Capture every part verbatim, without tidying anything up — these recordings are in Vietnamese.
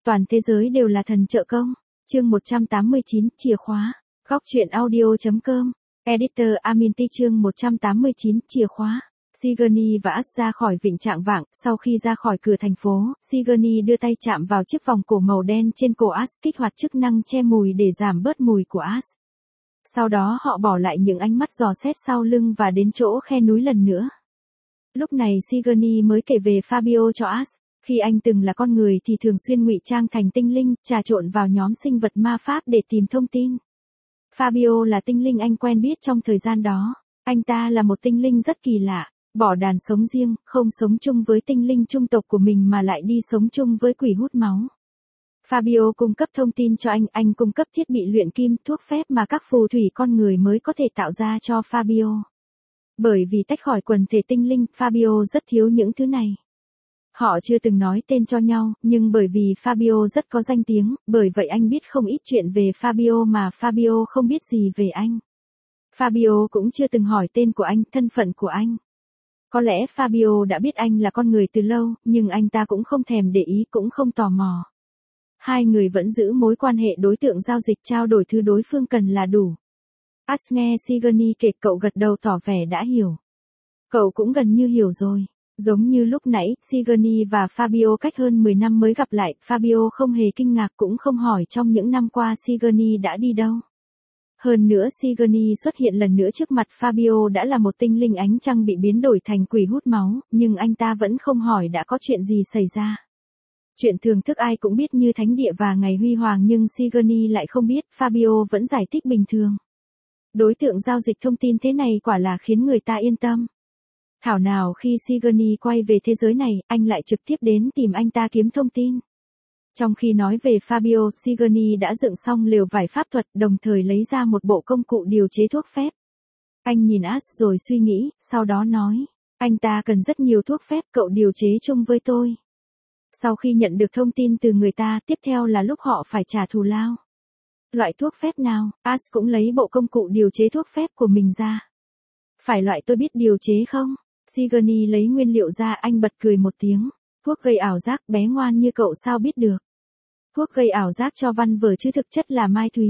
Toàn thế giới đều là thần trợ công. Chương một trăm tám mươi chín, chìa khóa. Góc truyện audio.com. Editor Aminti chương một trăm tám mươi chín, chìa khóa. Sigourney và Ash ra khỏi vịnh Trạng Vạng, sau khi ra khỏi cửa thành phố, Sigourney đưa tay chạm vào chiếc vòng cổ màu đen trên cổ Ash, kích hoạt chức năng che mùi để giảm bớt mùi của Ash. Sau đó họ bỏ lại những ánh mắt dò xét sau lưng và đến chỗ khe núi lần nữa. Lúc này Sigourney mới kể về Fabio cho Ash. Khi anh từng là con người thì thường xuyên ngụy trang thành tinh linh, trà trộn vào nhóm sinh vật ma pháp để tìm thông tin. Fabio là tinh linh anh quen biết trong thời gian đó. Anh ta là một tinh linh rất kỳ lạ, bỏ đàn sống riêng, không sống chung với tinh linh chung tộc của mình mà lại đi sống chung với quỷ hút máu. Fabio cung cấp thông tin cho anh, anh cung cấp thiết bị luyện kim, thuốc phép mà các phù thủy con người mới có thể tạo ra cho Fabio. Bởi vì tách khỏi quần thể tinh linh, Fabio rất thiếu những thứ này. Họ chưa từng nói tên cho nhau, nhưng bởi vì Fabio rất có danh tiếng, bởi vậy anh biết không ít chuyện về Fabio mà Fabio không biết gì về anh. Fabio cũng chưa từng hỏi tên của anh, thân phận của anh. Có lẽ Fabio đã biết anh là con người từ lâu, nhưng anh ta cũng không thèm để ý, cũng không tò mò. Hai người vẫn giữ mối quan hệ đối tượng giao dịch, trao đổi thứ đối phương cần là đủ. Ash nghe Sigourney kể, cậu gật đầu tỏ vẻ đã hiểu. Cậu cũng gần như hiểu rồi. Giống như lúc nãy, Sigourney và Fabio cách hơn mười năm mới gặp lại, Fabio không hề kinh ngạc cũng không hỏi trong những năm qua Sigourney đã đi đâu. Hơn nữa Sigourney xuất hiện lần nữa trước mặt Fabio đã là một tinh linh ánh trăng bị biến đổi thành quỷ hút máu, nhưng anh ta vẫn không hỏi đã có chuyện gì xảy ra. Chuyện thường thức ai cũng biết như thánh địa và ngày huy hoàng, nhưng Sigourney lại không biết, Fabio vẫn giải thích bình thường. Đối tượng giao dịch thông tin thế này quả là khiến người ta yên tâm. Thảo nào khi Sigourney quay về thế giới này, anh lại trực tiếp đến tìm anh ta kiếm thông tin. Trong khi nói về Fabio, Sigourney đã dựng xong lều vải pháp thuật, đồng thời lấy ra một bộ công cụ điều chế thuốc phép. Anh nhìn Ash rồi suy nghĩ, sau đó nói, anh ta cần rất nhiều thuốc phép, cậu điều chế chung với tôi. Sau khi nhận được thông tin từ người ta, tiếp theo là lúc họ phải trả thù lao. Loại thuốc phép nào? Ash cũng lấy bộ công cụ điều chế thuốc phép của mình ra. Phải loại tôi biết điều chế không? Sigourney lấy nguyên liệu ra, anh bật cười một tiếng. Thuốc gây ảo giác, bé ngoan như cậu sao biết được? Thuốc gây ảo giác cho văn vở chứ thực chất là mai thúy.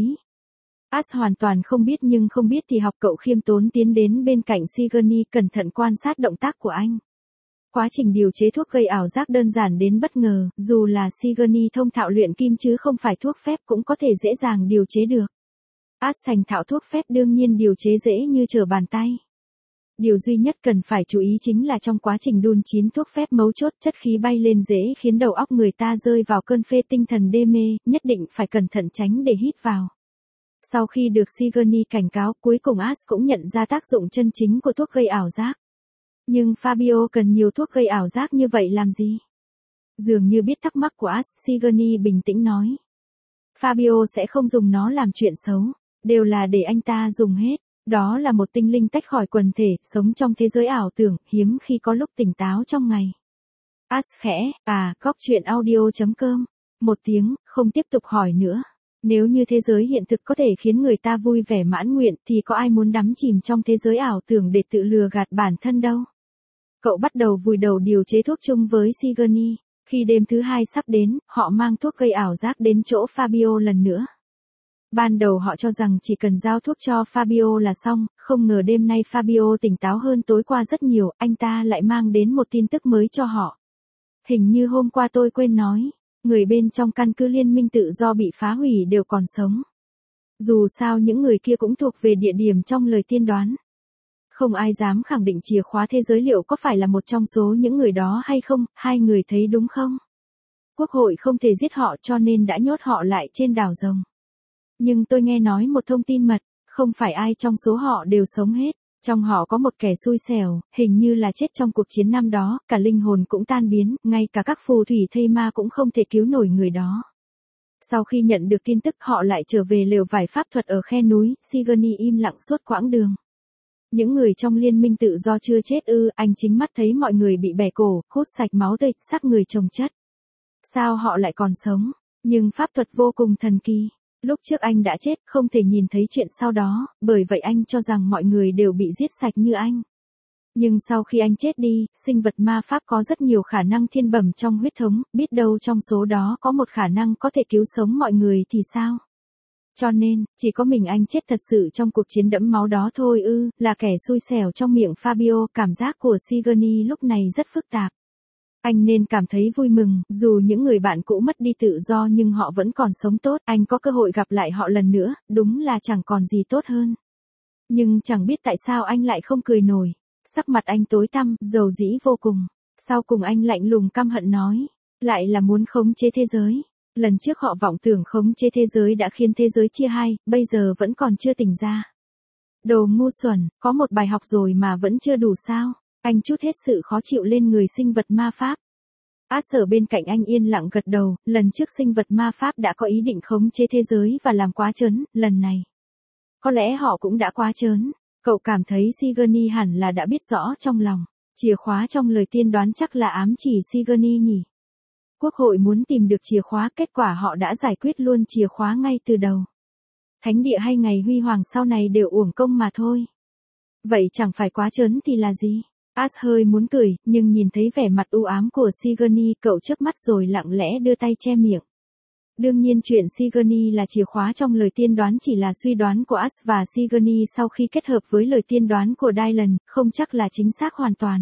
Ash hoàn toàn không biết, nhưng không biết thì học, cậu khiêm tốn tiến đến bên cạnh Sigourney, cẩn thận quan sát động tác của anh. Quá trình điều chế thuốc gây ảo giác đơn giản đến bất ngờ, dù là Sigourney thông thạo luyện kim chứ không phải thuốc phép cũng có thể dễ dàng điều chế được. Ash thành thạo thuốc phép đương nhiên điều chế dễ như trở bàn tay. Điều duy nhất cần phải chú ý chính là trong quá trình đun chín thuốc phép, mấu chốt chất khí bay lên dễ khiến đầu óc người ta rơi vào cơn phê tinh thần đê mê, nhất định phải cẩn thận tránh để hít vào. Sau khi được Sigourney cảnh cáo, cuối cùng Ash cũng nhận ra tác dụng chân chính của thuốc gây ảo giác. Nhưng Fabio cần nhiều thuốc gây ảo giác như vậy làm gì? Dường như biết thắc mắc của Ash, Sigourney bình tĩnh nói. Fabio sẽ không dùng nó làm chuyện xấu, đều là để anh ta dùng hết. Đó là một tinh linh tách khỏi quần thể, sống trong thế giới ảo tưởng, hiếm khi có lúc tỉnh táo trong ngày. Ash khẽ, à, góc truyện audio.com. Một tiếng, không tiếp tục hỏi nữa. Nếu như thế giới hiện thực có thể khiến người ta vui vẻ mãn nguyện thì có ai muốn đắm chìm trong thế giới ảo tưởng để tự lừa gạt bản thân đâu. Cậu bắt đầu vùi đầu điều chế thuốc chung với Sigourney. Khi đêm thứ hai sắp đến, họ mang thuốc gây ảo giác đến chỗ Fabio lần nữa. Ban đầu họ cho rằng chỉ cần giao thuốc cho Fabio là xong, không ngờ đêm nay Fabio tỉnh táo hơn tối qua rất nhiều, anh ta lại mang đến một tin tức mới cho họ. Hình như hôm qua tôi quên nói, người bên trong căn cứ liên minh tự do bị phá hủy đều còn sống. Dù sao những người kia cũng thuộc về địa điểm trong lời tiên đoán. Không ai dám khẳng định chìa khóa thế giới liệu có phải là một trong số những người đó hay không, hai người thấy đúng không? Quốc hội không thể giết họ cho nên đã nhốt họ lại trên đảo rồng. Nhưng tôi nghe nói một thông tin mật, không phải ai trong số họ đều sống hết, trong họ có một kẻ xui xẻo, hình như là chết trong cuộc chiến năm đó, cả linh hồn cũng tan biến, ngay cả các phù thủy thây ma cũng không thể cứu nổi người đó. Sau khi nhận được tin tức họ lại trở về lều vải pháp thuật ở khe núi, Sigourney im lặng suốt quãng đường. Những người trong liên minh tự do chưa chết ư? Anh chính mắt thấy mọi người bị bẻ cổ, hút sạch máu tươi, xác người chồng chất. Sao họ lại còn sống? Nhưng pháp thuật vô cùng thần kỳ. Lúc trước anh đã chết, không thể nhìn thấy chuyện sau đó, bởi vậy anh cho rằng mọi người đều bị giết sạch như anh. Nhưng sau khi anh chết đi, sinh vật ma pháp có rất nhiều khả năng thiên bẩm trong huyết thống, biết đâu trong số đó có một khả năng có thể cứu sống mọi người thì sao? Cho nên, chỉ có mình anh chết thật sự trong cuộc chiến đẫm máu đó thôi ư, là kẻ xui xẻo trong miệng Fabio. Cảm giác của Sigourney lúc này rất phức tạp. Anh nên cảm thấy vui mừng, dù những người bạn cũ mất đi tự do nhưng họ vẫn còn sống tốt, anh có cơ hội gặp lại họ lần nữa, đúng là chẳng còn gì tốt hơn. Nhưng chẳng biết tại sao anh lại không cười nổi. Sắc mặt anh tối tăm, dầu dĩ vô cùng. Sau cùng anh lạnh lùng căm hận nói, lại là muốn khống chế thế giới. Lần trước họ vọng tưởng khống chế thế giới đã khiến thế giới chia hai, bây giờ vẫn còn chưa tỉnh ra. Đồ ngu xuẩn, có một bài học rồi mà vẫn chưa đủ sao? Anh trút hết sự khó chịu lên người sinh vật ma pháp. Ash ở bên cạnh anh yên lặng gật đầu, lần trước sinh vật ma pháp đã có ý định khống chế thế giới và làm quá trớn, lần này. Có lẽ họ cũng đã quá trớn. Cậu cảm thấy Sigourney hẳn là đã biết rõ trong lòng. Chìa khóa trong lời tiên đoán chắc là ám chỉ Sigourney nhỉ. Quốc hội muốn tìm được chìa khóa, kết quả họ đã giải quyết luôn chìa khóa ngay từ đầu. Thánh địa hay ngày huy hoàng sau này đều uổng công mà thôi. Vậy chẳng phải quá trớn thì là gì? Ash hơi muốn cười, nhưng nhìn thấy vẻ mặt u ám của Sigourney, cậu chớp mắt rồi lặng lẽ đưa tay che miệng. Đương nhiên chuyện Sigourney là chìa khóa trong lời tiên đoán chỉ là suy đoán của Ash, và Sigourney sau khi kết hợp với lời tiên đoán của Dylan, không chắc là chính xác hoàn toàn.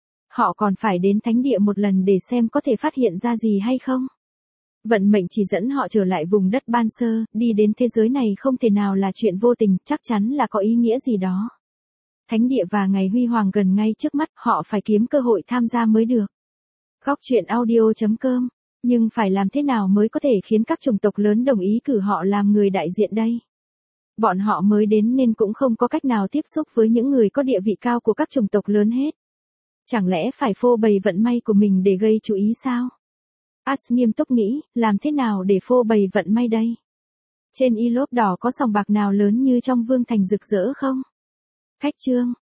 Họ còn phải đến thánh địa một lần để xem có thể phát hiện ra gì hay không. Vận mệnh chỉ dẫn họ trở lại vùng đất ban sơ, đi đến thế giới này không thể nào là chuyện vô tình, chắc chắn là có ý nghĩa gì đó. Thánh địa và ngày huy hoàng gần ngay trước mắt, họ phải kiếm cơ hội tham gia mới được. Góc truyện audio chấm com. Nhưng phải làm thế nào mới có thể khiến các chủng tộc lớn đồng ý cử họ làm người đại diện đây? Bọn họ mới đến nên cũng không có cách nào tiếp xúc với những người có địa vị cao của các chủng tộc lớn hết. Chẳng lẽ phải phô bày vận may của mình để gây chú ý sao? Ash nghiêm túc nghĩ, làm thế nào để phô bày vận may đây? Trên y lốp đỏ có sòng bạc nào lớn như trong vương thành rực rỡ không? Khách trương,